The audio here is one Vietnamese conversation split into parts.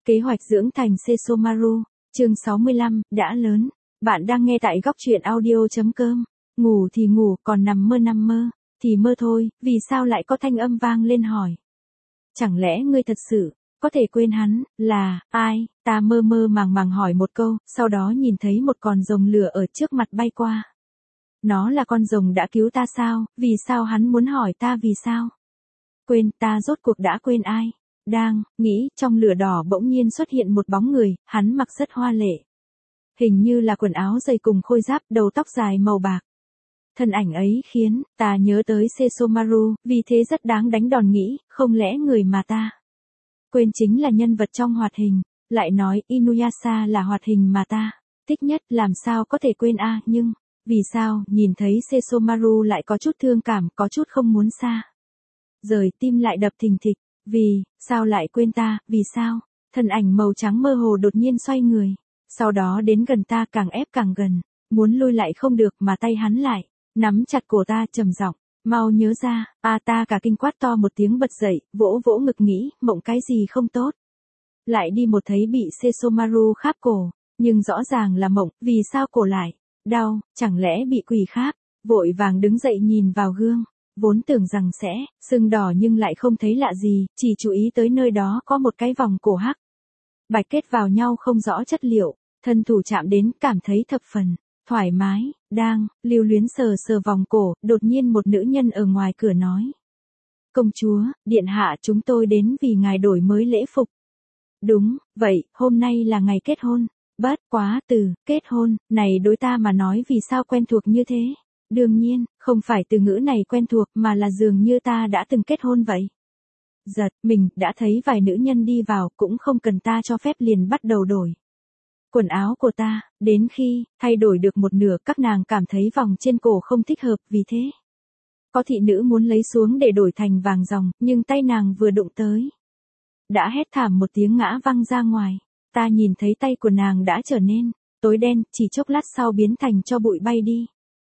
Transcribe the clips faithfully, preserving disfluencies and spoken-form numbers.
Kế hoạch dưỡng thành Sesomaru, chương sáu mươi lăm, đã lớn. Bạn đang nghe tại góc truyện audio.com. Ngủ thì ngủ, còn nằm mơ nằm mơ, thì mơ thôi, vì sao lại có thanh âm vang lên hỏi. Chẳng lẽ ngươi thật sự, có thể quên hắn, là, ai, ta mơ mơ màng màng hỏi một câu, sau đó nhìn thấy một con rồng lửa ở trước mặt bay qua. Nó là con rồng đã cứu ta sao, vì sao hắn muốn hỏi ta vì sao? Quên, ta rốt cuộc đã quên ai? Đang nghĩ, trong lửa đỏ bỗng nhiên xuất hiện một bóng người, hắn mặc rất hoa lệ. Hình như là quần áo dày cùng khôi giáp, đầu tóc dài màu bạc. Thân ảnh ấy khiến ta nhớ tới Sesomaru, vì thế rất đáng đánh đòn nghĩ, không lẽ người mà ta quên chính là nhân vật trong hoạt hình, lại nói Inuyasha là hoạt hình mà ta thích nhất, làm sao có thể quên a, nhưng vì sao nhìn thấy Sesomaru lại có chút thương cảm, có chút không muốn xa rời, tim lại đập thình thịch. Vì sao lại quên ta, vì sao? Thân ảnh màu trắng mơ hồ đột nhiên xoay người, sau đó đến gần ta, càng ép càng gần, muốn lui lại không được mà tay hắn lại nắm chặt cổ ta, trầm giọng, mau nhớ ra. A ta cả kinh quát to một tiếng, bật dậy, vỗ vỗ ngực nghĩ, mộng cái gì không tốt. Lại đi một thấy bị Sesomaru kháp cổ, nhưng rõ ràng là mộng, vì sao cổ lại đau, chẳng lẽ bị quỷ kháp? Vội vàng đứng dậy nhìn vào gương. Vốn tưởng rằng sẽ sưng đỏ nhưng lại không thấy lạ gì, chỉ chú ý tới nơi đó có một cái vòng cổ hắc bạch kết vào nhau không rõ chất liệu, thân thủ chạm đến cảm thấy thập phần thoải mái. Đang lưu luyến sờ sờ vòng cổ, đột nhiên một nữ nhân ở ngoài cửa nói: Công chúa, điện hạ, chúng tôi đến vì ngài đổi mới lễ phục. Đúng vậy, hôm nay là ngày kết hôn. Bất quá từ kết hôn này đối ta mà nói vì sao quen thuộc như thế? Đương nhiên, không phải từ ngữ này quen thuộc mà là dường như ta đã từng kết hôn vậy. Giật mình, đã thấy vài nữ nhân đi vào, cũng không cần ta cho phép liền bắt đầu đổi quần áo của ta, đến khi thay đổi được một nửa các nàng cảm thấy vòng trên cổ không thích hợp, vì thế có thị nữ muốn lấy xuống để đổi thành vàng ròng, nhưng tay nàng vừa đụng tới, đã hét thảm một tiếng ngã văng ra ngoài. Ta nhìn thấy tay của nàng đã trở nên tối đen, chỉ chốc lát sau biến thành tro bụi bay đi.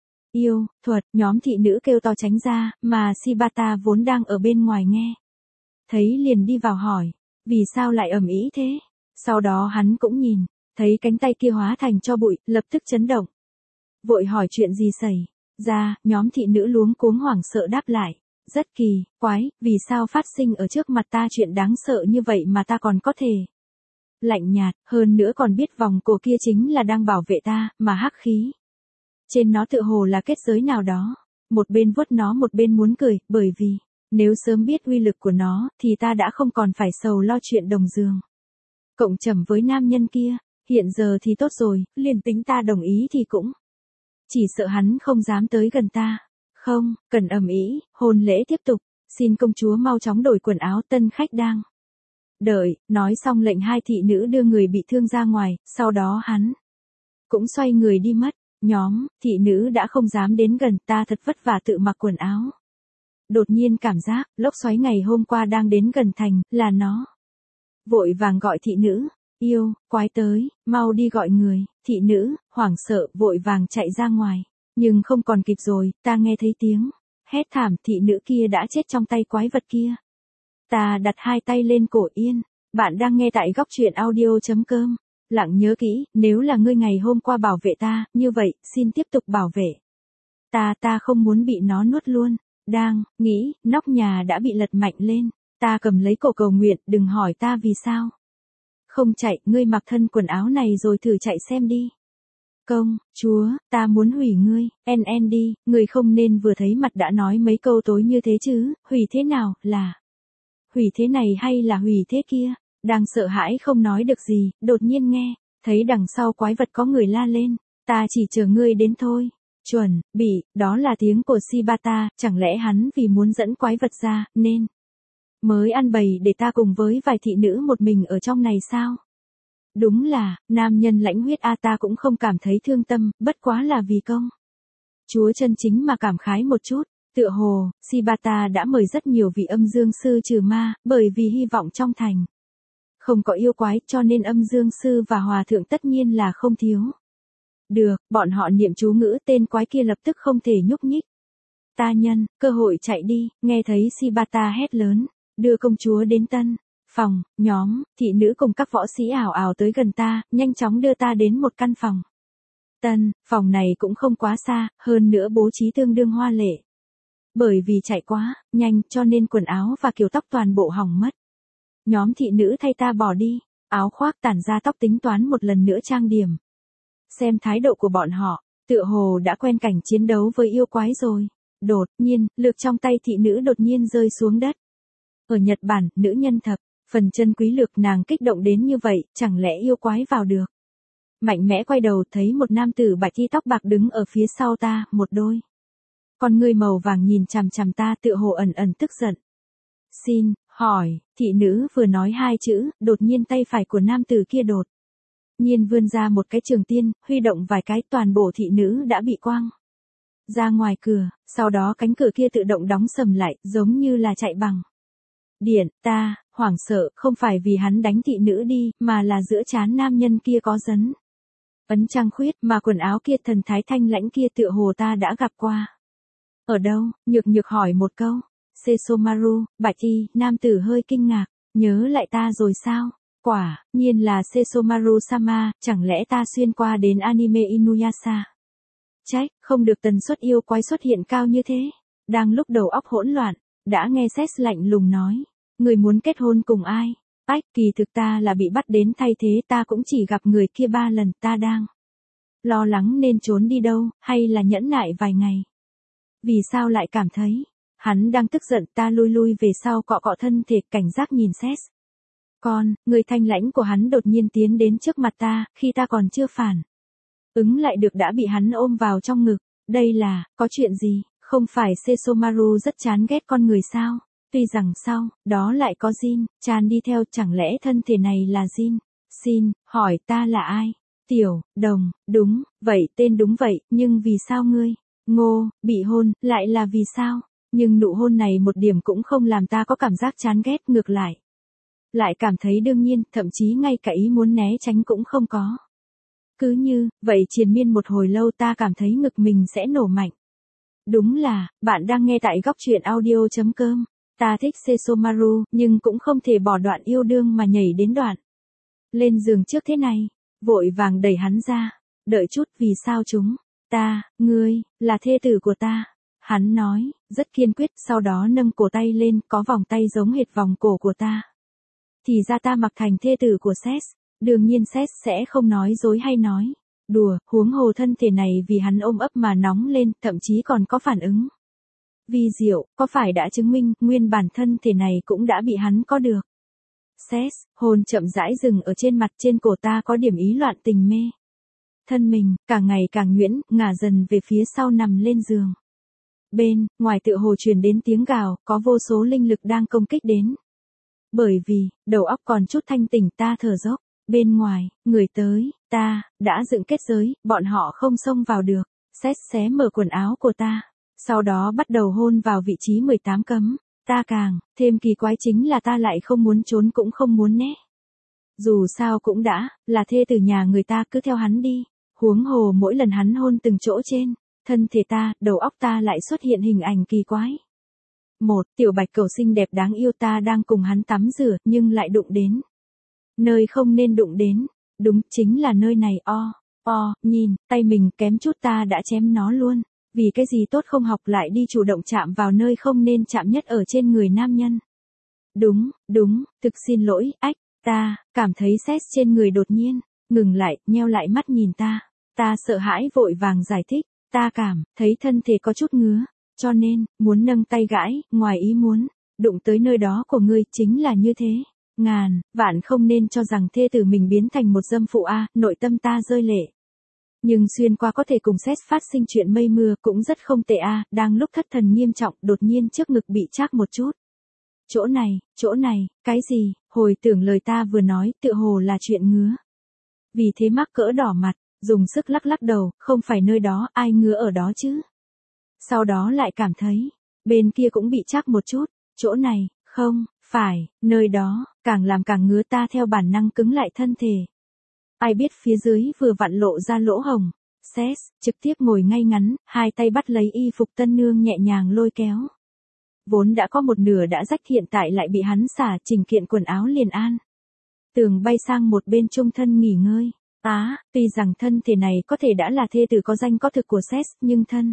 Yêu thuật, nhóm thị nữ kêu to tránh ra, mà Shibata vốn đang ở bên ngoài nghe thấy liền đi vào hỏi, vì sao lại ầm ĩ thế? Sau đó hắn cũng nhìn thấy cánh tay kia hóa thành tro bụi, lập tức chấn động, vội hỏi chuyện gì xảy ra. Nhóm thị nữ luống cuống hoảng sợ đáp lại, rất kỳ quái, vì sao phát sinh ở trước mặt ta chuyện đáng sợ như vậy mà ta còn có thể lạnh nhạt, hơn nữa còn biết vòng cổ kia chính là đang bảo vệ ta, mà hắc khí trên nó tựa hồ là kết giới nào đó. Một bên vuốt nó một bên muốn cười, bởi vì nếu sớm biết uy lực của nó thì ta đã không còn phải sầu lo chuyện đồng giường cộng trầm với nam nhân kia. Hiện giờ thì tốt rồi, liền tính ta đồng ý thì cũng chỉ sợ hắn không dám tới gần ta. Không cần ầm ĩ, hôn lễ tiếp tục. Xin công chúa mau chóng đổi quần áo, tân khách đang đợi. Nói xong lệnh hai thị nữ đưa người bị thương ra ngoài, sau đó hắn cũng xoay người đi mất. Nhóm thị nữ đã không dám đến gần, ta thật vất vả tự mặc quần áo. Đột nhiên cảm giác lốc xoáy ngày hôm qua đang đến gần thành, là nó. Vội vàng gọi thị nữ, yêu quái tới, mau đi gọi người. Thị nữ hoảng sợ vội vàng chạy ra ngoài, nhưng không còn kịp rồi, ta nghe thấy tiếng hét thảm, thị nữ kia đã chết trong tay quái vật kia. Ta đặt hai tay lên cổ yên. Bạn đang nghe tại góc truyện audio.com. Lặng nhớ kỹ, nếu là ngươi ngày hôm qua bảo vệ ta, như vậy, xin tiếp tục bảo vệ ta, ta không muốn bị nó nuốt luôn. Đang nghĩ, nóc nhà đã bị lật mạnh lên. Ta cầm lấy cổ cầu nguyện, đừng hỏi ta vì sao không chạy, ngươi mặc thân quần áo này rồi thử chạy xem đi. Công chúa, ta muốn hủy ngươi. En en đi, ngươi không nên vừa thấy mặt đã nói mấy câu tối như thế chứ. Hủy thế nào, là hủy thế này hay là hủy thế kia? Đang sợ hãi không nói được gì, đột nhiên nghe thấy đằng sau quái vật có người la lên, ta chỉ chờ ngươi đến thôi. Chuẩn bị, đó là tiếng của Shibata, chẳng lẽ hắn vì muốn dẫn quái vật ra, nên mới ăn bầy để ta cùng với vài thị nữ một mình ở trong này sao? Đúng là, nam nhân lãnh huyết a, ta cũng không cảm thấy thương tâm, bất quá là vì công chúa chân chính mà cảm khái một chút. Tựa hồ, Shibata đã mời rất nhiều vị âm dương sư trừ ma, bởi vì hy vọng trong thành không có yêu quái, cho nên âm dương sư và hòa thượng tất nhiên là không thiếu. Được, bọn họ niệm chú ngữ, tên quái kia lập tức không thể nhúc nhích. Ta nhân cơ hội chạy đi, nghe thấy Shibata hét lớn, đưa công chúa đến tân Phòng, nhóm, thị nữ cùng các võ sĩ ảo ảo tới gần ta, nhanh chóng đưa ta đến một căn phòng. Tân, phòng này cũng không quá xa, hơn nữa bố trí tương đương hoa lệ. Bởi vì chạy quá, nhanh cho nên quần áo và kiểu tóc toàn bộ hỏng mất. Nhóm thị nữ thay ta bỏ đi, áo khoác tản ra tóc tính toán một lần nữa trang điểm. Xem thái độ của bọn họ, tựa hồ đã quen cảnh chiến đấu với yêu quái rồi. Đột nhiên, lược trong tay thị nữ đột nhiên rơi xuống đất. Ở Nhật Bản, nữ nhân thập, phần chân quý lược nàng kích động đến như vậy, chẳng lẽ yêu quái vào được. Mạnh mẽ quay đầu thấy một nam tử bạch y tóc bạc đứng ở phía sau ta, một đôi. Con người màu vàng nhìn chằm chằm ta tựa hồ ẩn ẩn tức giận. Xin, hỏi, thị nữ vừa nói hai chữ, đột nhiên tay phải của nam tử kia đột nhiên vươn ra một cái trường tiên, huy động vài cái toàn bộ thị nữ đã bị quăng ra ngoài cửa, sau đó cánh cửa kia tự động đóng sầm lại, giống như là chạy bằng điện. Ta, hoảng sợ, không phải vì hắn đánh thị nữ đi, mà là giữa trán nam nhân kia có dấn ấn trăng khuyết, mà quần áo kia thần thái thanh lãnh kia tựa hồ ta đã gặp qua. Ở đâu? Nhược nhược hỏi một câu. Sesomaru, bạch y, nam tử hơi kinh ngạc, nhớ lại ta rồi sao? Quả nhiên là Sesomaru Sama, chẳng lẽ ta xuyên qua đến anime Inuyasha? Trách, không được tần suất yêu quái xuất hiện cao như thế. Đang lúc đầu óc hỗn loạn, đã nghe Sét lạnh lùng nói, người muốn kết hôn cùng ai? Ách, kỳ thực ta là bị bắt đến thay thế, ta cũng chỉ gặp người kia ba lần, ta đang lo lắng nên trốn đi đâu, hay là nhẫn nại vài ngày. Vì sao lại cảm thấy hắn đang tức giận? Ta lui lui về sau cọ cọ thân thể, cảnh giác nhìn Sét. Con, người thanh lãnh của hắn đột nhiên tiến đến trước mặt ta, khi ta còn chưa phản ứng lại được đã bị hắn ôm vào trong ngực. Đây là, có chuyện gì? Không phải Sesomaru rất chán ghét con người sao? Tuy rằng sau, đó lại có Jin, Chan đi theo, chẳng lẽ thân thể này là Jin? Xin, hỏi ta là ai? Tiểu, Đồng, đúng, vậy tên đúng vậy, nhưng vì sao ngươi, Ngô, bị hôn, lại là vì sao? Nhưng nụ hôn này một điểm cũng không làm ta có cảm giác chán ghét, ngược lại. Lại cảm thấy đương nhiên, thậm chí ngay cả ý muốn né tránh cũng không có. Cứ như, vậy triền miên một hồi lâu ta cảm thấy ngực mình sẽ nổ mạnh. Đúng là, bạn đang nghe tại góc truyện audio.com. Ta thích Sesomaru, nhưng cũng không thể bỏ đoạn yêu đương mà nhảy đến đoạn lên giường trước thế này. Vội vàng đẩy hắn ra. Đợi chút, vì sao chúng? Ta, ngươi, là thê tử của ta. Hắn nói, rất kiên quyết, sau đó nâng cổ tay lên, có vòng tay giống hệt vòng cổ của ta. Thì ra ta mặc thành thê tử của Sét. Đương nhiên Sét sẽ không nói dối hay nói đùa, huống hồ thân thể này vì hắn ôm ấp mà nóng lên, thậm chí còn có phản ứng vi diệu, có phải đã chứng minh, nguyên bản thân thể này cũng đã bị hắn có được. Sét, hồn chậm rãi dừng ở trên mặt, trên cổ ta có điểm ý loạn tình mê. Thân mình, càng ngày càng nhuyễn, ngả dần về phía sau nằm lên giường. Bên, ngoài tựa hồ truyền đến tiếng gào, có vô số linh lực đang công kích đến. Bởi vì, đầu óc còn chút thanh tỉnh, ta thở dốc. Bên ngoài, người tới, ta, đã dựng kết giới, bọn họ không xông vào được. Sét xé mở quần áo của ta. Sau đó bắt đầu hôn vào vị trí mười tám cấm. Ta càng, thêm kỳ quái chính là ta lại không muốn trốn cũng không muốn né. Dù sao cũng đã, là thê tử nhà người ta, cứ theo hắn đi. Huống hồ mỗi lần hắn hôn từng chỗ trên thân thể ta, đầu óc ta lại xuất hiện hình ảnh kỳ quái. Một, tiểu bạch cầu xinh đẹp đáng yêu, ta đang cùng hắn tắm rửa, nhưng lại đụng đến nơi không nên đụng đến. Đúng, chính là nơi này. O, o, nhìn, tay mình kém chút ta đã chém nó luôn. Vì cái gì tốt không học lại đi chủ động chạm vào nơi không nên chạm nhất ở trên người nam nhân. Đúng, đúng, thực xin lỗi, ách, ta, cảm thấy Sét trên người đột nhiên ngừng lại, nheo lại mắt nhìn ta. Ta sợ hãi vội vàng giải thích, ta cảm thấy thân thể có chút ngứa, cho nên, muốn nâng tay gãi, ngoài ý muốn, đụng tới nơi đó của ngươi, chính là như thế. Ngàn, vạn không nên cho rằng thê tử mình biến thành một dâm phụ a, nội tâm ta rơi lệ. Nhưng xuyên qua có thể cùng Sét phát sinh chuyện mây mưa cũng rất không tệ a, đang lúc thất thần nghiêm trọng, đột nhiên trước ngực bị chác một chút. Chỗ này, chỗ này, cái gì? Hồi tưởng lời ta vừa nói, tựa hồ là chuyện ngứa. Vì thế mắc cỡ đỏ mặt, dùng sức lắc lắc đầu, không phải nơi đó, ai ngứa ở đó chứ? Sau đó lại cảm thấy, bên kia cũng bị chác một chút, chỗ này, không, phải, nơi đó, càng làm càng ngứa, ta theo bản năng cứng lại thân thể. Ai biết phía dưới vừa vặn lộ ra lỗ hồng. Sét trực tiếp ngồi ngay ngắn, hai tay bắt lấy y phục tân nương nhẹ nhàng lôi kéo vốn đã có một nửa đã rách hiện tại lại bị hắn xả chỉnh kiện quần áo liền an. Tường bay sang một bên chung thân nghỉ ngơi. Á, tuy rằng thân thể này có thể đã là thê tử có danh có thực của Seth, nhưng thân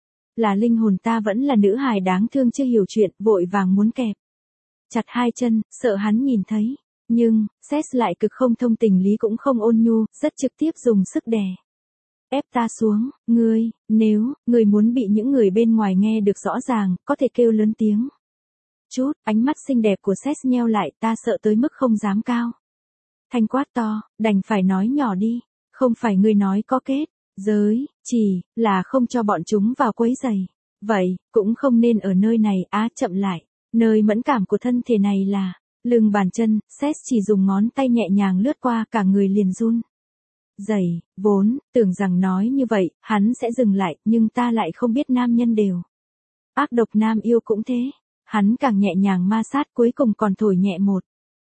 là linh hồn ta vẫn là nữ hài đáng thương chưa hiểu chuyện, vội vàng muốn kẹp chặt hai chân, sợ hắn nhìn thấy. Nhưng, Seth lại cực không thông tình lý cũng không ôn nhu, rất trực tiếp dùng sức đè ép ta xuống. Ngươi, nếu, ngươi muốn bị những người bên ngoài nghe được rõ ràng, có thể kêu lớn tiếng chút. Ánh mắt xinh đẹp của Seth nheo lại, ta sợ tới mức không dám cao thanh quát to, đành phải nói nhỏ đi. Không phải ngươi nói có kết giới, chỉ là không cho bọn chúng vào quấy rầy. Vậy, cũng không nên ở nơi này. Á, chậm lại. Nơi mẫn cảm của thân thể này là lưng bàn chân. Seth chỉ dùng ngón tay nhẹ nhàng lướt qua, cả người liền run rẩy. Vốn tưởng rằng nói như vậy hắn sẽ dừng lại, nhưng ta lại không biết nam nhân đều ác độc, nam yêu cũng thế. Hắn càng nhẹ nhàng ma sát, cuối cùng còn thổi nhẹ một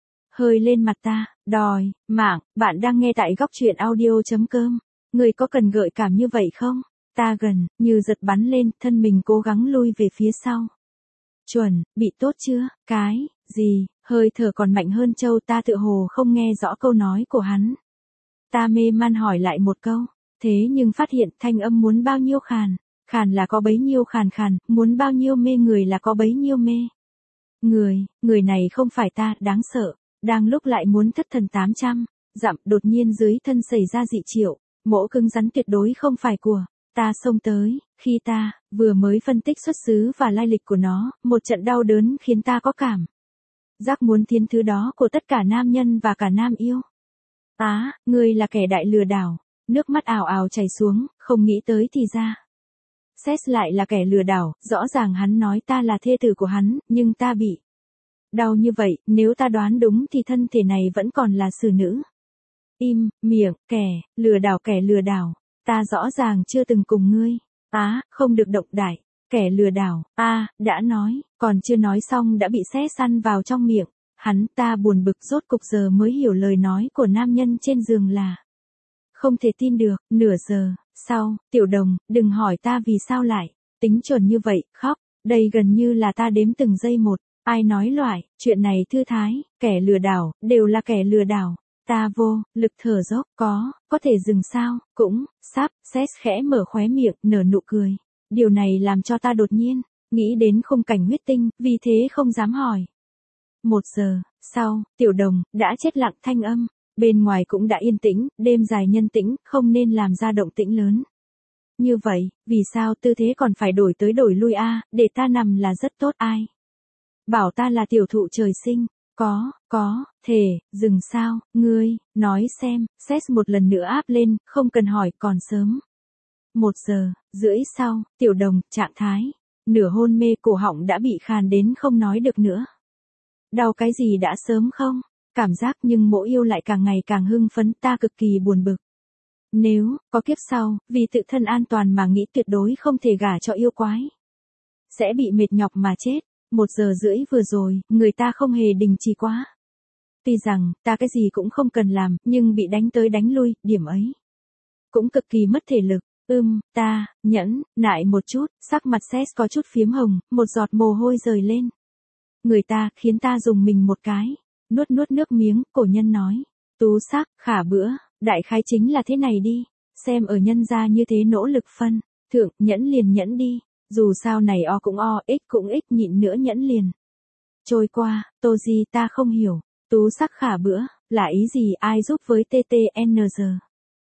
hơi lên mặt ta. Đòi mạng. Bạn đang nghe tại góc truyện audio chấm com. Người có cần gợi cảm như vậy không? Ta gần như giật bắn lên, thân mình cố gắng lui về phía sau. Chuẩn bị tốt chưa? Cái gì? Hơi thở còn mạnh hơn châu. Ta tựa hồ không nghe rõ câu nói của hắn. Ta mê man hỏi lại một câu, thế nhưng phát hiện thanh âm muốn bao nhiêu khàn, khàn là có bấy nhiêu khàn khàn, muốn bao nhiêu mê người là có bấy nhiêu mê người. Người này không phải ta, đáng sợ. Đang lúc lại muốn thất thần tám trăm dặm, đột nhiên dưới thân xảy ra dị triệu, mỗ cứng rắn tuyệt đối không phải của ta xông tới. Khi ta vừa mới phân tích xuất xứ và lai lịch của nó, một trận đau đớn khiến ta có cảm giác muốn tiến thứ đó của tất cả nam nhân và cả nam yêu. Á, ngươi là kẻ đại lừa đảo. Nước mắt ào ào chảy xuống, không nghĩ tới thì ra Seth lại là kẻ lừa đảo. Rõ ràng hắn nói ta là thê tử của hắn, nhưng ta bị đau như vậy. Nếu ta đoán đúng thì thân thể này vẫn còn là xử nữ. Im miệng. Kẻ lừa đảo, kẻ lừa đảo. Ta rõ ràng chưa từng cùng ngươi. Á, không được động đậy. Kẻ lừa đảo. A, đã nói, còn chưa nói xong đã bị Seth săn vào trong miệng. Hắn. Ta buồn bực, rốt cục giờ mới hiểu lời nói của nam nhân trên giường là không thể tin được. Nửa giờ sau, Tiểu Đồng, đừng hỏi ta vì sao lại tính chuẩn như vậy, khóc. Đây gần như là ta đếm từng giây một. Ai nói loại chuyện này thư thái, kẻ lừa đảo đều là kẻ lừa đảo. Ta vô lực thở dốc. Có, có thể dừng sao? Cũng sắp. Seth khẽ mở khóe miệng, nở nụ cười. Điều này làm cho ta đột nhiên nghĩ đến khung cảnh huyết tinh, vì thế không dám hỏi. Một giờ sau, Tiểu Đồng đã chết lặng, thanh âm bên ngoài cũng đã yên tĩnh. Đêm dài nhân tĩnh, không nên làm ra động tĩnh lớn như vậy. Vì sao tư thế còn phải đổi tới đổi lui a? À, để ta nằm là rất tốt. Ai bảo ta là tiểu thụ trời sinh? Có, có thể dừng sao? Ngươi nói xem. Seth một lần nữa áp lên, không cần hỏi, còn sớm. Một giờ rưỡi sau, Tiểu Đồng trạng thái nửa hôn mê, cổ họng đã bị khàn đến không nói được nữa. Đau cái gì đã sớm không? Cảm giác, nhưng mỗ yêu lại càng ngày càng hưng phấn. Ta cực kỳ buồn bực. Nếu có kiếp sau, vì tự thân an toàn mà nghĩ tuyệt đối không thể gả cho yêu quái. Sẽ bị mệt nhọc mà chết. Một giờ rưỡi vừa rồi, người ta không hề đình chỉ quá. Tuy rằng, ta cái gì cũng không cần làm, nhưng bị đánh tới đánh lui, điểm ấy cũng cực kỳ mất thể lực. Ưm, ta nhẫn nại một chút. Sắc mặt Seth có chút phiếm hồng, một giọt mồ hôi rơi lên người ta, khiến ta dùng mình một cái. Nuốt nuốt nước miếng. Cổ nhân nói, tú sắc khả bữa, đại khái chính là thế này đi. Xem ở nhân gia như thế nỗ lực phân thượng, nhẫn liền nhẫn đi. Dù sao này o cũng o, ích cũng ích, nhịn nữa nhẫn liền trôi qua. Tô Di, ta không hiểu. Tú sắc khả bữa là ý gì? Ai giúp với tê tê en giê?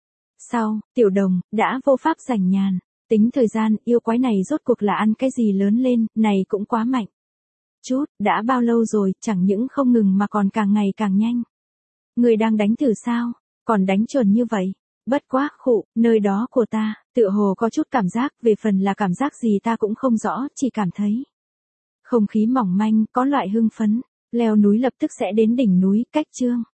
Sau, Tiểu Đồng đã vô pháp rảnh nhàn tính thời gian. Yêu quái này rốt cuộc là ăn cái gì lớn lên, này cũng quá mạnh chút. Đã bao lâu rồi? Chẳng những không ngừng mà còn càng ngày càng nhanh. Người đang đánh thử sao? Còn đánh chuẩn như vậy? Bất quá, khụ, nơi đó của ta tựa hồ có chút cảm giác. Về phần là cảm giác gì ta cũng không rõ, chỉ cảm thấy không khí mỏng manh, có loại hưng phấn. Leo núi lập tức sẽ đến đỉnh núi, cách chương